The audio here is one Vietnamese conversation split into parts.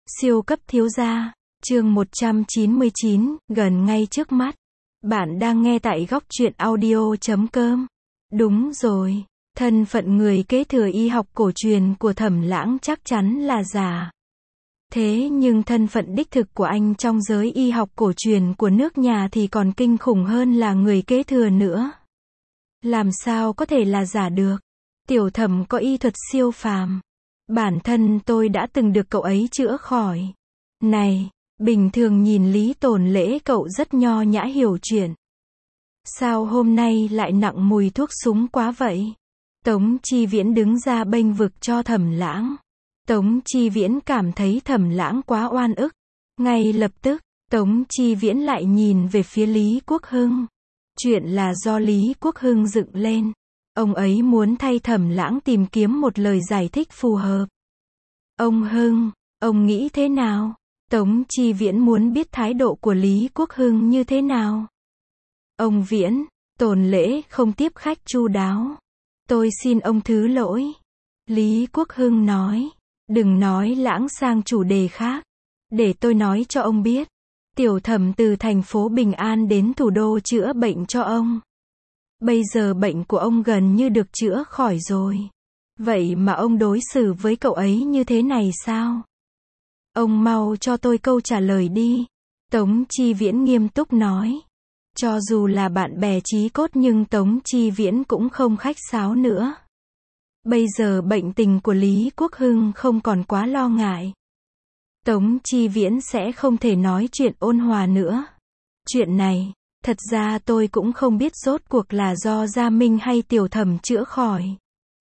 Siêu cấp thiếu gia, chương 199, gần ngay trước mắt. Bạn đang nghe tại góc truyện audio.com. Đúng rồi, thân phận người kế thừa y học cổ truyền của Thẩm Lãng chắc chắn là giả. Thế nhưng thân phận đích thực của anh trong giới y học cổ truyền của nước nhà thì còn kinh khủng hơn là người kế thừa nữa. Làm sao có thể là giả được? Tiểu Thẩm có y thuật siêu phàm. Bản thân tôi đã từng được cậu ấy chữa khỏi. Này, bình thường nhìn Lý Tồn Lễ cậu rất nho nhã hiểu chuyện. Sao hôm nay lại nặng mùi thuốc súng quá vậy? Tống Chi Viễn đứng ra bênh vực cho Thẩm Lãng. Tống Chi Viễn cảm thấy Thẩm Lãng quá oan ức. Ngay lập tức, Tống Chi Viễn lại nhìn về phía Lý Quốc Hưng. Chuyện là do Lý Quốc Hưng dựng lên. Ông ấy muốn thay Thẩm Lãng tìm kiếm một lời giải thích phù hợp. Ông Hưng, ông nghĩ thế nào? Tống Chi Viễn muốn biết thái độ của Lý Quốc Hưng như thế nào. Ông Viễn, Tồn Lễ không tiếp khách chu đáo. Tôi xin ông thứ lỗi. Lý Quốc Hưng nói. Đừng nói lãng sang chủ đề khác. Để tôi nói cho ông biết. Tiểu Thẩm từ thành phố Bình An đến thủ đô chữa bệnh cho ông. Bây giờ bệnh của ông gần như được chữa khỏi rồi. Vậy mà ông đối xử với cậu ấy như thế này sao? Ông mau cho tôi câu trả lời đi. Tống Chi Viễn nghiêm túc nói. Cho dù là bạn bè chí cốt nhưng Tống Chi Viễn cũng không khách sáo nữa. Bây giờ bệnh tình của Lý Quốc Hưng không còn quá lo ngại. Tống Chi Viễn sẽ không thể nói chuyện ôn hòa nữa. Chuyện này, thật ra tôi cũng không biết rốt cuộc là do Gia Minh hay Tiểu Thẩm chữa khỏi.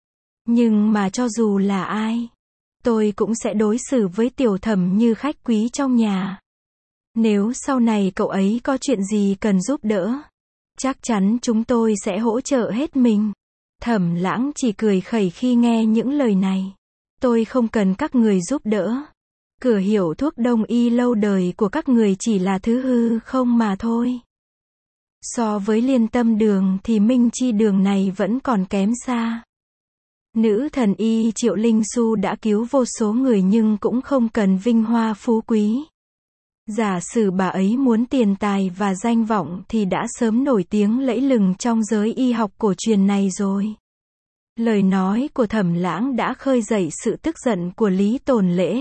Nhưng mà cho dù là ai, tôi cũng sẽ đối xử với Tiểu Thẩm như khách quý trong nhà. Nếu sau này cậu ấy có chuyện gì cần giúp đỡ, chắc chắn chúng tôi sẽ hỗ trợ hết mình. Thẩm Lãng chỉ cười khẩy khi nghe những lời này. Tôi không cần các người giúp đỡ. Cửa hiệu thuốc đông y lâu đời của các người chỉ là thứ hư không mà thôi. So với Liên Tâm Đường thì Minh Chi Đường này vẫn còn kém xa. Nữ thần y Triệu Linh Su đã cứu vô số người nhưng cũng không cần vinh hoa phú quý. Giả sử bà ấy muốn tiền tài và danh vọng thì đã sớm nổi tiếng lẫy lừng trong giới y học cổ truyền này rồi. Lời nói của Thẩm Lãng đã khơi dậy sự tức giận của Lý Tồn Lễ.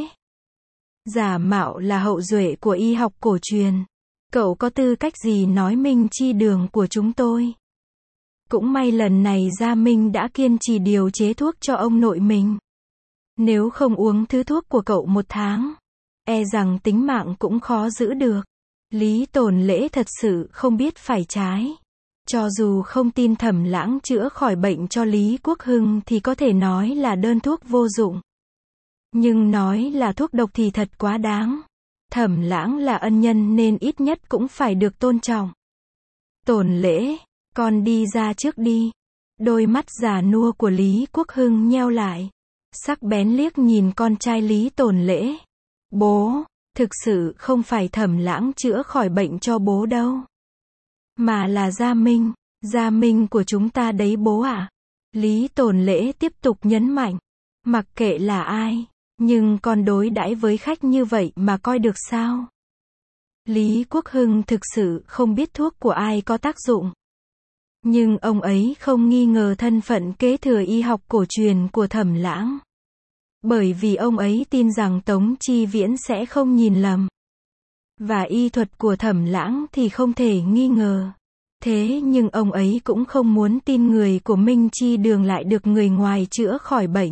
Giả mạo là hậu duệ của y học cổ truyền. Cậu có tư cách gì nói Minh Chi Đường của chúng tôi? Cũng may lần này Gia Minh đã kiên trì điều chế thuốc cho ông nội mình. Nếu không uống thứ thuốc của cậu 1 tháng, e rằng tính mạng cũng khó giữ được. Lý Tồn Lễ thật sự không biết phải trái. Cho dù không tin Thẩm Lãng chữa khỏi bệnh cho Lý Quốc Hưng thì có thể nói là đơn thuốc vô dụng. Nhưng nói là thuốc độc thì thật quá đáng. Thẩm Lãng là ân nhân nên ít nhất cũng phải được tôn trọng. Tồn Lễ, con đi ra trước đi. Đôi mắt già nua của Lý Quốc Hưng nheo lại. Sắc bén liếc nhìn con trai Lý Tồn Lễ. Bố, thực sự không phải Thẩm Lãng chữa khỏi bệnh cho bố đâu. Mà là Gia Minh. Gia Minh của chúng ta đấy bố ạ. Lý Tồn Lễ tiếp tục nhấn mạnh. Mặc kệ là ai, nhưng con đối đãi với khách như vậy mà coi được sao? Lý Quốc Hưng thực sự không biết thuốc của ai có tác dụng. Nhưng ông ấy không nghi ngờ thân phận kế thừa y học cổ truyền của Thẩm Lãng. Bởi vì ông ấy tin rằng Tống Chi Viễn sẽ không nhìn lầm. Và y thuật của Thẩm Lãng thì không thể nghi ngờ. Thế nhưng ông ấy cũng không muốn tin người của Minh Chi Đường lại được người ngoài chữa khỏi bệnh.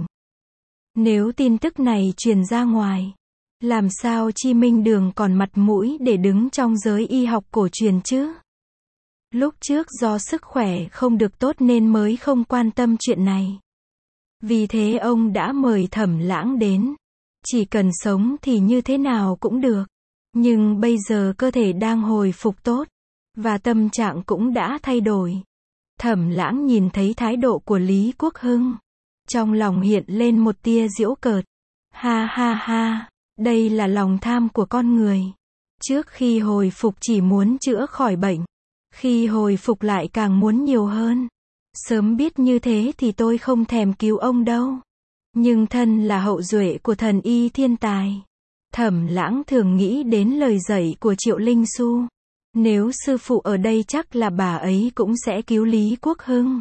Nếu tin tức này truyền ra ngoài, làm sao Chi Minh Đường còn mặt mũi để đứng trong giới y học cổ truyền chứ? Lúc trước do sức khỏe không được tốt nên mới không quan tâm chuyện này. Vì thế ông đã mời Thẩm Lãng đến. Chỉ cần sống thì như thế nào cũng được. Nhưng bây giờ cơ thể đang hồi phục tốt. Và tâm trạng cũng đã thay đổi. Thẩm Lãng nhìn thấy thái độ của Lý Quốc Hưng. Trong lòng hiện lên một tia giễu cợt. Ha ha ha, đây là lòng tham của con người. Trước khi hồi phục chỉ muốn chữa khỏi bệnh. Khi hồi phục lại càng muốn nhiều hơn. Sớm biết như thế thì tôi không thèm cứu ông đâu. Nhưng thân là hậu duệ của thần y thiên tài. Thẩm Lãng thường nghĩ đến lời dạy của Triệu Linh Xu. Nếu sư phụ ở đây chắc là bà ấy cũng sẽ cứu Lý Quốc Hưng.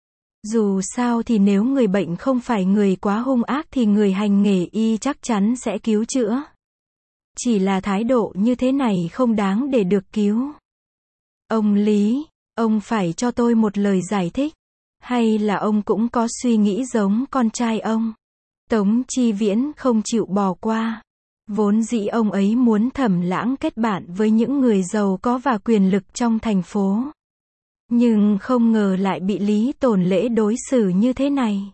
Dù sao thì nếu người bệnh không phải người quá hung ác thì người hành nghề y chắc chắn sẽ cứu chữa. Chỉ là thái độ như thế này không đáng để được cứu. Ông Lý, ông phải cho tôi một lời giải thích. Hay là ông cũng có suy nghĩ giống con trai ông? Tống Chi Viễn không chịu bỏ qua. Vốn dĩ ông ấy muốn Thẩm Lãng kết bạn với những người giàu có và quyền lực trong thành phố. Nhưng không ngờ lại bị Lý Tồn Lễ đối xử như thế này.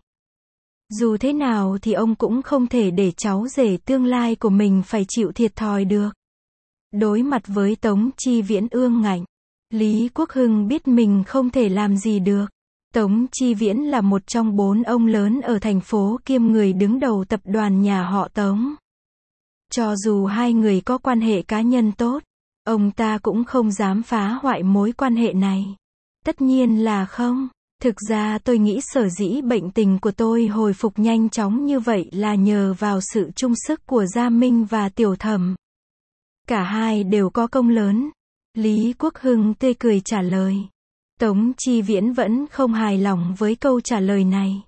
Dù thế nào thì ông cũng không thể để cháu rể tương lai của mình phải chịu thiệt thòi được. Đối mặt với Tống Chi Viễn ương ngạnh, Lý Quốc Hưng biết mình không thể làm gì được. Tống Chi Viễn là một trong 4 ông lớn ở thành phố kiêm người đứng đầu tập đoàn nhà họ Tống. Cho dù hai người có quan hệ cá nhân tốt, ông ta cũng không dám phá hoại mối quan hệ này. Tất nhiên là không. Thực ra tôi nghĩ sở dĩ bệnh tình của tôi hồi phục nhanh chóng như vậy là nhờ vào sự chung sức của Gia Minh và Tiểu Thẩm. Cả hai đều có công lớn. Lý Quốc Hưng tươi cười trả lời. Tống Chi Viễn vẫn không hài lòng với câu trả lời này.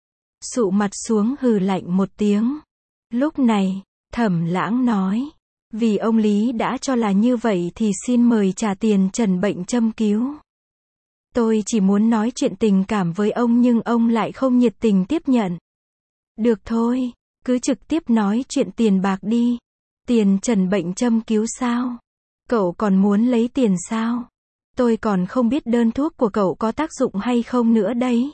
Sụ mặt xuống hừ lạnh một tiếng. Lúc này, Thẩm Lãng nói. Vì ông Lý đã cho là như vậy thì xin mời trả tiền trần bệnh châm cứu. Tôi chỉ muốn nói chuyện tình cảm với ông nhưng ông lại không nhiệt tình tiếp nhận. Được thôi, cứ trực tiếp nói chuyện tiền bạc đi. Tiền trần bệnh châm cứu sao? Cậu còn muốn lấy tiền sao? Tôi còn không biết đơn thuốc của cậu có tác dụng hay không nữa đấy.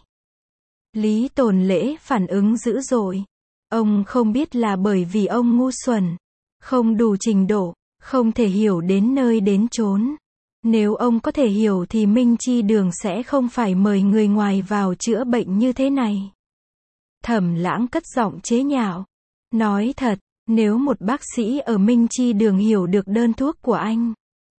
Lý Tồn Lễ phản ứng dữ dội. Ông không biết là bởi vì ông ngu xuẩn, không đủ trình độ, không thể hiểu đến nơi đến chốn. Nếu ông có thể hiểu thì Minh Chi Đường sẽ không phải mời người ngoài vào chữa bệnh như thế này. Thẩm Lãng cất giọng chế nhạo. Nói thật, nếu một bác sĩ ở Minh Chi Đường hiểu được đơn thuốc của anh,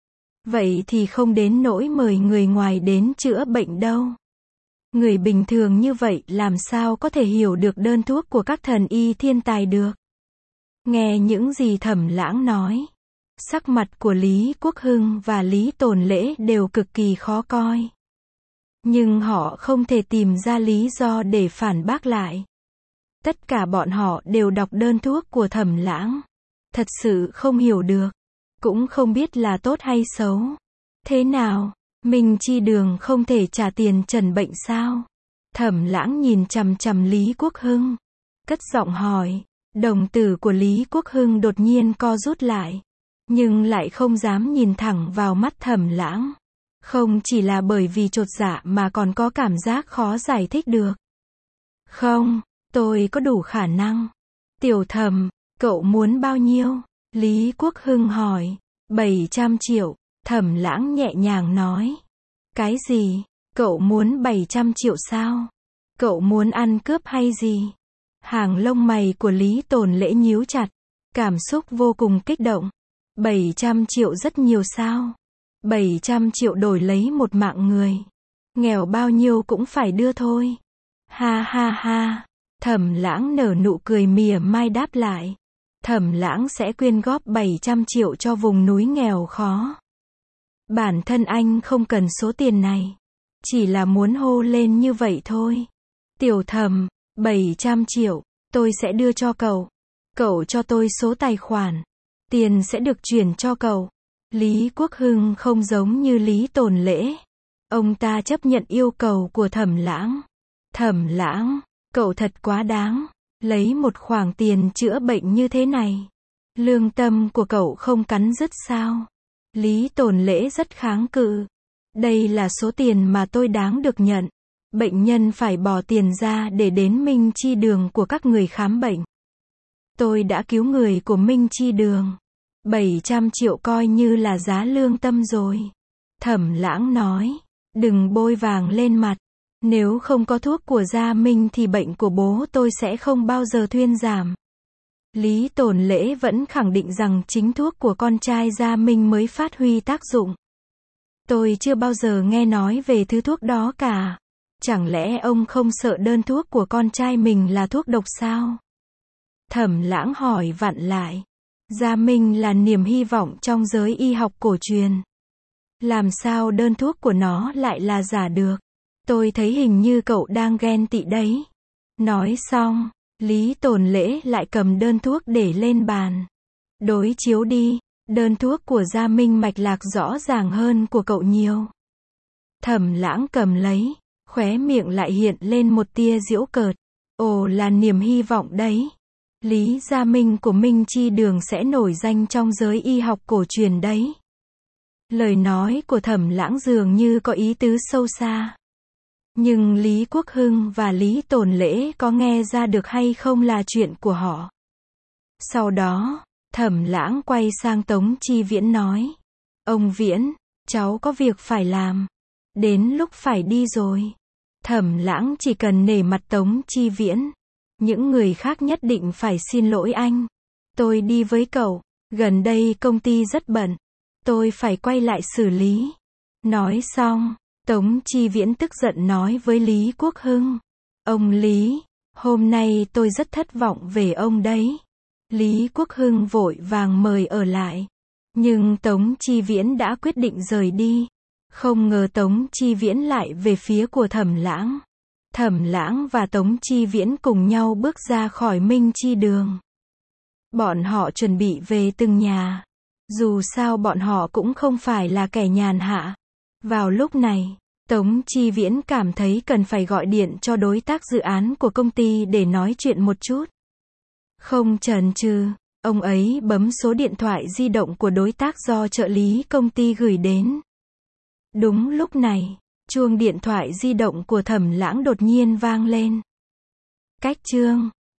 vậy thì không đến nỗi mời người ngoài đến chữa bệnh đâu. Người bình thường như vậy làm sao có thể hiểu được đơn thuốc của các thần y thiên tài được. Nghe những gì Thẩm Lãng nói, sắc mặt của Lý Quốc Hưng và Lý Tồn Lễ đều cực kỳ khó coi. Nhưng họ không thể tìm ra lý do để phản bác lại. Tất cả bọn họ đều đọc đơn thuốc của Thẩm Lãng. Thật sự không hiểu được. Cũng không biết là tốt hay xấu. Thế nào, Minh Chi Đường không thể trả tiền trần bệnh sao? Thẩm Lãng nhìn chằm chằm Lý Quốc Hưng. Cất giọng hỏi. Đồng tử của Lý Quốc Hưng đột nhiên co rút lại. Nhưng lại không dám nhìn thẳng vào mắt Thẩm Lãng. Không chỉ là bởi vì chột dạ mà còn có cảm giác khó giải thích được. Không, tôi có đủ khả năng. Tiểu Thẩm, cậu muốn bao nhiêu? Lý Quốc Hưng hỏi. 700 triệu, Thẩm Lãng nhẹ nhàng nói. Cái gì? Cậu muốn 700 triệu sao? Cậu muốn ăn cướp hay gì? Hàng lông mày của Lý Tồn Lễ nhíu chặt. Cảm xúc vô cùng kích động. 700 triệu rất nhiều sao? 700 triệu đổi lấy một mạng người. Nghèo bao nhiêu cũng phải đưa thôi. Ha ha ha. Thẩm Lãng nở nụ cười mỉa mai đáp lại. Thẩm Lãng sẽ quyên góp 700 triệu cho vùng núi nghèo khó. Bản thân anh không cần số tiền này. Chỉ là muốn hô lên như vậy thôi. Tiểu Thẩm, 700 triệu, tôi sẽ đưa cho cậu. Cậu cho tôi số tài khoản. Tiền sẽ được chuyển cho cậu. Lý Quốc Hưng không giống như Lý Tồn Lễ. Ông ta chấp nhận yêu cầu của Thẩm Lãng. Thẩm Lãng, cậu thật quá đáng. Lấy một khoản tiền chữa bệnh như thế này. Lương tâm của cậu không cắn rứt sao? Lý Tồn Lễ rất kháng cự. Đây là số tiền mà tôi đáng được nhận. Bệnh nhân phải bỏ tiền ra để đến Minh Chi Đường của các người khám bệnh. Tôi đã cứu người của Minh Chi Đường. 700 triệu coi như là giá lương tâm rồi. Thẩm Lãng nói. Đừng bôi vàng lên mặt. Nếu không có thuốc của Gia Minh thì bệnh của bố tôi sẽ không bao giờ thuyên giảm. Lý Tồn Lễ vẫn khẳng định rằng chính thuốc của con trai Gia Minh mới phát huy tác dụng. Tôi chưa bao giờ nghe nói về thứ thuốc đó cả. Chẳng lẽ ông không sợ đơn thuốc của con trai mình là thuốc độc sao? Thẩm Lãng hỏi vặn lại. Gia Minh là niềm hy vọng trong giới y học cổ truyền. Làm sao đơn thuốc của nó lại là giả được? Tôi thấy hình như cậu đang ghen tị đấy. Nói xong, Lý Tồn Lễ lại cầm đơn thuốc để lên bàn. Đối chiếu đi, đơn thuốc của Gia Minh mạch lạc rõ ràng hơn của cậu nhiều. Thẩm Lãng cầm lấy, khóe miệng lại hiện lên một tia giễu cợt. Ồ, là niềm hy vọng đấy. Lý Gia Minh của Minh Chi Đường sẽ nổi danh trong giới y học cổ truyền đấy. Lời nói của Thẩm Lãng dường như có ý tứ sâu xa. Nhưng Lý Quốc Hưng và Lý Tồn Lễ có nghe ra được hay không là chuyện của họ. Sau đó, Thẩm Lãng quay sang Tống Chi Viễn nói. Ông Viễn, cháu có việc phải làm. Đến lúc phải đi rồi. Thẩm Lãng chỉ cần nể mặt Tống Chi Viễn. Những người khác nhất định phải xin lỗi anh. Tôi đi với cậu. Gần đây công ty rất bận. Tôi phải quay lại xử lý. Nói xong, Tống Chi Viễn tức giận nói với Lý Quốc Hưng. Ông Lý, hôm nay tôi rất thất vọng về ông đấy. Lý Quốc Hưng vội vàng mời ở lại. Nhưng Tống Chi Viễn đã quyết định rời đi. Không ngờ Tống Chi Viễn lại về phía của Thẩm Lãng. Thẩm Lãng và Tống Chi Viễn cùng nhau bước ra khỏi Minh Chi Đường. Bọn họ chuẩn bị về từng nhà. Dù sao bọn họ cũng không phải là kẻ nhàn hạ. Vào lúc này, Tống Chi Viễn cảm thấy cần phải gọi điện cho đối tác dự án của công ty để nói chuyện một chút. Không chần chừ, ông ấy bấm số điện thoại di động của đối tác do trợ lý công ty gửi đến. Đúng lúc này, chuông điện thoại di động của Thẩm Lãng đột nhiên vang lên. Cách chương